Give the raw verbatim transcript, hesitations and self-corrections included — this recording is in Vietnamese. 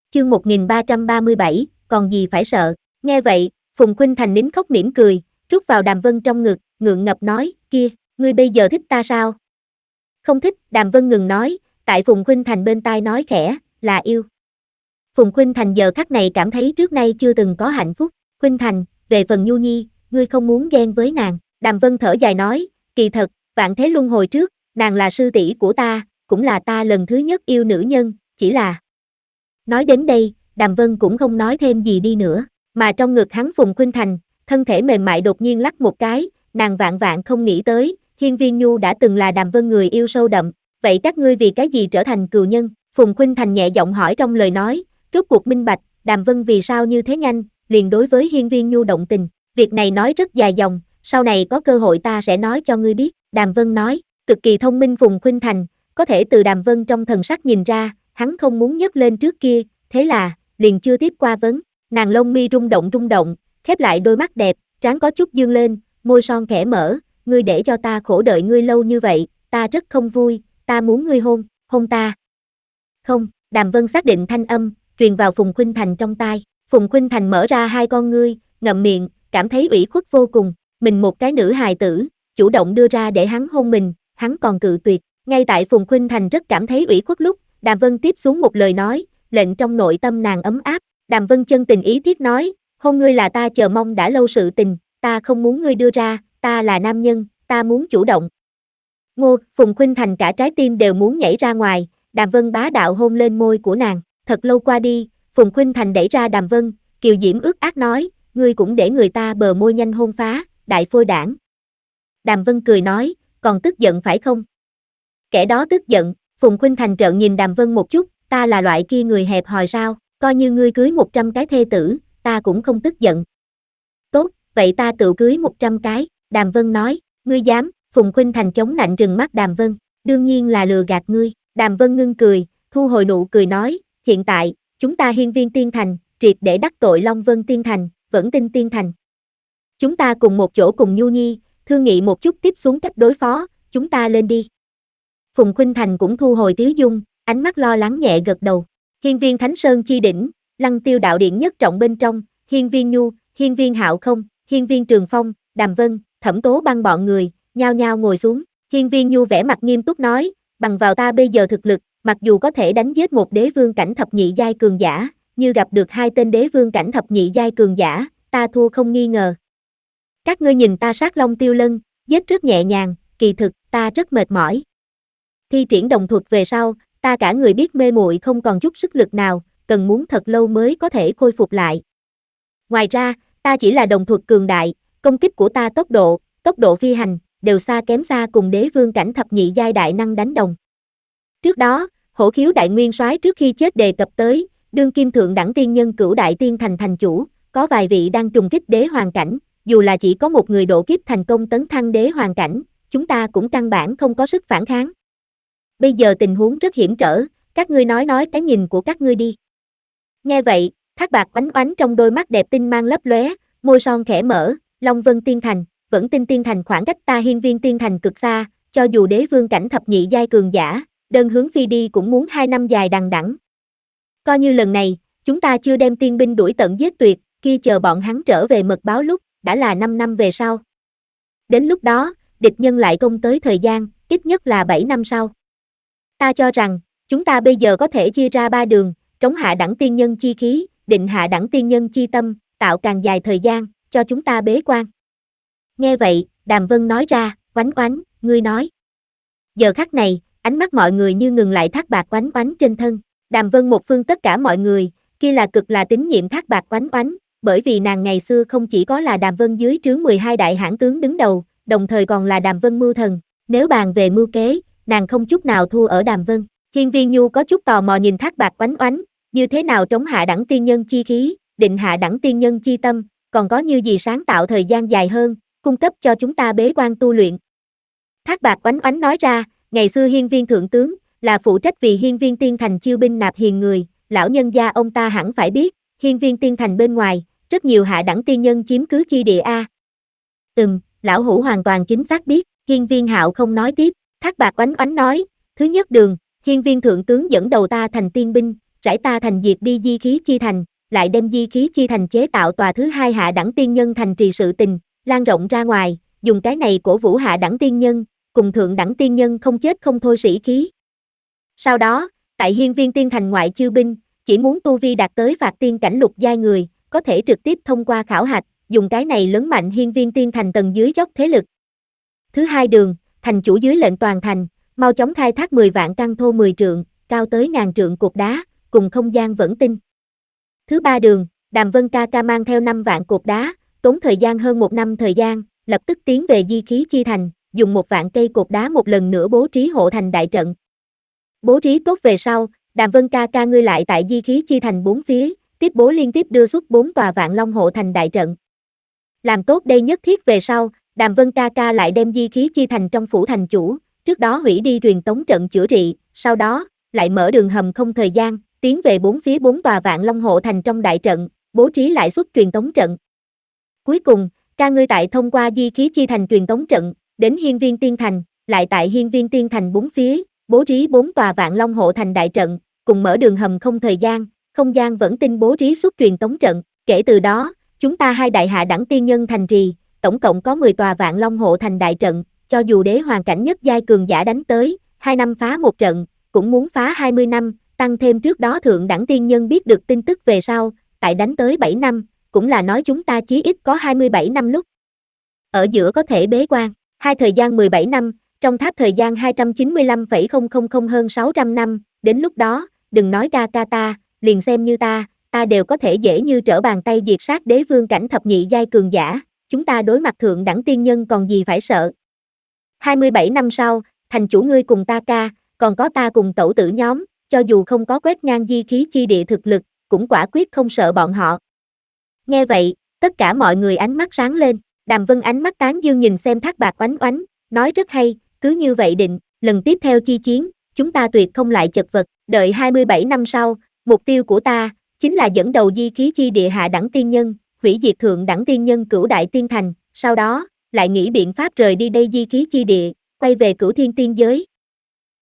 Chương một nghìn ba trăm ba mươi bảy, còn gì phải sợ. Nghe vậy, Phùng Khuynh Thành nín khóc mỉm cười, rút vào Đàm Vân trong ngực, ngượng ngập nói, kia, ngươi bây giờ thích ta sao? Không thích, Đàm Vân ngừng nói, tại Phùng Khuynh Thành bên tai nói khẽ, là yêu. Phùng Khuynh Thành giờ khắc này cảm thấy trước nay chưa từng có hạnh phúc. Khuynh Thành, về phần Nhu Nhi, ngươi không muốn ghen với nàng. Đàm Vân thở dài nói, kỳ thật, vạn thế luân hồi trước, nàng là sư tỷ của ta, cũng là ta lần thứ nhất yêu nữ nhân, chỉ là... Nói đến đây, Đàm Vân cũng không nói thêm gì đi nữa, mà trong ngực hắn Phùng Khuynh Thành, thân thể mềm mại đột nhiên lắc một cái, nàng vạn vạn không nghĩ tới, Hiên Viên Nhu đã từng là Đàm Vân người yêu sâu đậm, vậy các ngươi vì cái gì trở thành cừu nhân? Phùng Khuynh Thành nhẹ giọng hỏi trong lời nói, rốt cuộc minh bạch, Đàm Vân vì sao như thế nhanh, liền đối với Hiên Viên Nhu động tình, việc này nói rất dài dòng, sau này có cơ hội ta sẽ nói cho ngươi biết, Đàm Vân nói, cực kỳ thông minh Phùng Khuynh Thành, có thể từ Đàm Vân trong thần sắc nhìn ra, hắn không muốn nhấc lên trước kia, thế là, liền chưa tiếp qua vấn, nàng lông mi rung động rung động, khép lại đôi mắt đẹp, trán có chút dương lên, môi son khẽ mở, ngươi để cho ta khổ đợi ngươi lâu như vậy, ta rất không vui, ta muốn ngươi hôn, hôn ta. Không, Đàm Vân xác định thanh âm, truyền vào Phùng Khuynh Thành trong tai, Phùng Khuynh Thành mở ra hai con ngươi, ngậm miệng, cảm thấy ủy khuất vô cùng, mình một cái nữ hài tử, chủ động đưa ra để hắn hôn mình, hắn còn cự tuyệt, ngay tại Phùng Khuynh Thành rất cảm thấy ủy khuất lúc, Đàm Vân tiếp xuống một lời nói, lệnh trong nội tâm nàng ấm áp, Đàm Vân chân tình ý thiết nói, hôn ngươi là ta chờ mong đã lâu sự tình, ta không muốn ngươi đưa ra, ta là nam nhân, ta muốn chủ động. Ngô, Phùng Khuynh Thành cả trái tim đều muốn nhảy ra ngoài, Đàm Vân bá đạo hôn lên môi của nàng, thật lâu qua đi, Phùng Khuynh Thành đẩy ra Đàm Vân, kiều diễm ước ác nói, ngươi cũng để người ta bờ môi nhanh hôn phá, đại phôi đảng. Đàm Vân cười nói, còn tức giận phải không? Kẻ đó tức giận, Phùng Khuynh Thành trợn nhìn Đàm Vân một chút, ta là loại kia người hẹp hòi sao, coi như ngươi cưới một trăm cái thê tử, ta cũng không tức giận. Tốt, vậy ta tự cưới một trăm cái, Đàm Vân nói, ngươi dám, Phùng Khuynh Thành chống nạnh trừng mắt Đàm Vân, đương nhiên là lừa gạt ngươi, Đàm Vân ngưng cười, thu hồi nụ cười nói, hiện tại, chúng ta Hiên Viên Tiên Thành, triệt để đắc tội Long Vân Tiên Thành, Vẫn Tinh Tiên Thành. Chúng ta cùng một chỗ cùng Nhu Nhi, thương nghị một chút tiếp xuống cách đối phó, chúng ta lên đi. Phùng Khuynh Thành cũng thu hồi tiếu dung, ánh mắt lo lắng nhẹ gật đầu. Hiên Viên Thánh Sơn chi đỉnh, Lăng Tiêu đạo điện nhất trọng bên trong, Hiên Viên Nhu, Hiên Viên Hạo không, Hiên Viên Trường Phong, Đàm Vân, Thẩm Tố Băng bọn người, nhao nhao ngồi xuống. Hiên Viên Nhu vẻ mặt nghiêm túc nói, bằng vào ta bây giờ thực lực, mặc dù có thể đánh giết một đế vương cảnh thập nhị giai cường giả, như gặp được hai tên đế vương cảnh thập nhị giai cường giả, ta thua không nghi ngờ. Các ngươi nhìn ta sát Long Tiêu Lân, giết rất nhẹ nhàng, kỳ thực, ta rất mệt mỏi. Thi triển đồng thuật về sau, ta cả người biết mê muội không còn chút sức lực nào, cần muốn thật lâu mới có thể khôi phục lại. Ngoài ra, ta chỉ là đồng thuật cường đại, công kích của ta tốc độ, tốc độ phi hành, đều xa kém xa cùng đế vương cảnh thập nhị giai đại năng đánh đồng. Trước đó, Hổ Khiếu đại nguyên soái trước khi chết đề cập tới, đương kim thượng đẳng tiên nhân Cửu Đại Tiên Thành thành chủ, có vài vị đang trùng kích đế hoàng cảnh, dù là chỉ có một người độ kiếp thành công tấn thăng đế hoàng cảnh, chúng ta cũng căn bản không có sức phản kháng. Bây giờ tình huống rất hiểm trở, các ngươi nói nói cái nhìn của các ngươi đi. Nghe vậy, Thác Bạt oánh oánh trong đôi mắt đẹp tinh mang lấp lóe, môi son khẽ mở, Long Vân Tiên Thành, Vẫn Tinh Tiên Thành khoảng cách ta Hiên Viên Tiên Thành cực xa, cho dù đế vương cảnh thập nhị giai cường giả, đơn hướng phi đi cũng muốn hai năm dài đằng đẵng. Coi như lần này, chúng ta chưa đem tiên binh đuổi tận giết tuyệt, khi chờ bọn hắn trở về mật báo lúc, đã là năm năm về sau. Đến lúc đó, địch nhân lại công tới thời gian, ít nhất là bảy năm sau. Ta cho rằng, chúng ta bây giờ có thể chia ra ba đường, trống hạ đẳng tiên nhân chi khí, định hạ đẳng tiên nhân chi tâm, tạo càng dài thời gian, cho chúng ta bế quan. Nghe vậy, Đàm Vân nói ra, oánh oánh, ngươi nói. Giờ khắc này, ánh mắt mọi người như ngừng lại Thác Bạt oánh oánh trên thân. Đàm Vân một phương tất cả mọi người, kia là cực là tín nhiệm Thác Bạt oánh oánh, bởi vì nàng ngày xưa không chỉ có là Đàm Vân dưới trướng mười hai đại hãn tướng đứng đầu, đồng thời còn là Đàm Vân mưu thần. Nếu bàn về mưu kế, nàng không chút nào thua ở Đàm Vân. Hiên Viên Nhu có chút tò mò nhìn Thác Bạt oánh oánh, như thế nào trống hạ đẳng tiên nhân chi khí, định hạ đẳng tiên nhân chi tâm, còn có như gì sáng tạo thời gian dài hơn, cung cấp cho chúng ta bế quan tu luyện. Thác Bạt oánh oánh nói ra, ngày xưa Hiên Viên thượng tướng, là phụ trách vì Hiên Viên Tiên Thành chiêu binh nạp hiền người, lão nhân gia ông ta hẳn phải biết, Hiên Viên Tiên Thành bên ngoài, rất nhiều hạ đẳng tiên nhân chiếm cứ chi địa a. Ừm, lão hủ hoàn toàn chính xác biết, Hiên Viên Hạo không nói tiếp, Thác Bạt oánh oánh nói, thứ nhất đường, Hiên Viên thượng tướng dẫn đầu ta thành tiên binh, rải ta thành diệt đi di khí chi thành, lại đem di khí chi thành chế tạo tòa thứ hai hạ đẳng tiên nhân thành trì sự tình, lan rộng ra ngoài, dùng cái này cổ vũ hạ đẳng tiên nhân, cùng thượng đẳng tiên nhân không chết không thôi sĩ khí. Sau đó, tại hiên viên tiên thành ngoại chiêu binh, chỉ muốn tu vi đạt tới phạt tiên cảnh lục giai người, có thể trực tiếp thông qua khảo hạch, dùng cái này lớn mạnh hiên viên tiên thành tầng dưới dốc thế lực. Thứ hai đường, thành chủ dưới lệnh toàn thành, mau chóng khai thác mười vạn căn thô mười trượng, cao tới ngàn trượng cột đá, cùng không gian vẫn tinh. Thứ ba đường, Đàm Vân ca ca mang theo năm vạn cột đá, tốn thời gian hơn một năm thời gian, lập tức tiến về di khí chi thành, dùng một vạn cây cột đá một lần nữa bố trí hộ thành đại trận. Bố trí tốt về sau, Đàm Vân ca ca ngươi lại tại di khí chi thành bốn phía, tiếp bố liên tiếp đưa xuất bốn tòa vạn long hộ thành đại trận. Làm tốt đây nhất thiết về sau, Đàm Vân ca ca lại đem di khí chi thành trong phủ thành chủ, trước đó hủy đi truyền tống trận chữa trị, sau đó, lại mở đường hầm không thời gian, tiến về bốn phía bốn tòa vạn long hộ thành trong đại trận, bố trí lại xuất truyền tống trận. Cuối cùng, ca ngươi tại thông qua di khí chi thành truyền tống trận, đến hiên viên tiên thành, lại tại hiên viên tiên thành bốn phía, bố trí bốn tòa vạn long hộ thành đại trận, cùng mở đường hầm không thời gian, không gian vẫn tinh bố trí xuất truyền tống trận, kể từ đó, chúng ta hai đại hạ đẳng tiên nhân thành trì, tổng cộng có mười tòa vạn long hộ thành đại trận, cho dù đế hoàn cảnh nhất giai cường giả đánh tới, hai năm phá một trận, cũng muốn phá hai mươi năm, tăng thêm trước đó thượng đẳng tiên nhân biết được tin tức về sau, tại đánh tới bảy năm, cũng là nói chúng ta chí ít có hai mươi bảy năm lúc. Ở giữa có thể bế quan, hai thời gian mười bảy năm, trong tháp thời gian hai trăm chín mươi lăm phẩy không không không hơn sáu trăm năm, đến lúc đó, đừng nói ca ca ta, liền xem như ta, ta đều có thể dễ như trở bàn tay diệt sát đế vương cảnh thập nhị giai cường giả, chúng ta đối mặt thượng đẳng tiên nhân còn gì phải sợ. hai mươi bảy năm sau, thành chủ ngươi cùng ta ca, còn có ta cùng tẩu tử nhóm, cho dù không có quét ngang di khí chi địa thực lực, cũng quả quyết không sợ bọn họ. Nghe vậy, tất cả mọi người ánh mắt sáng lên, Đàm Vân ánh mắt tán dương nhìn xem Thác Bạc oánh oánh, nói rất hay, cứ như vậy định, lần tiếp theo chi chiến, chúng ta tuyệt không lại chật vật, đợi hai mươi bảy năm sau, mục tiêu của ta, chính là dẫn đầu di khí chi địa hạ đẳng tiên nhân, hủy diệt thượng đẳng tiên nhân cửu đại tiên thành, sau đó, lại nghĩ biện pháp rời đi đây di khí chi địa, quay về cửu thiên tiên giới,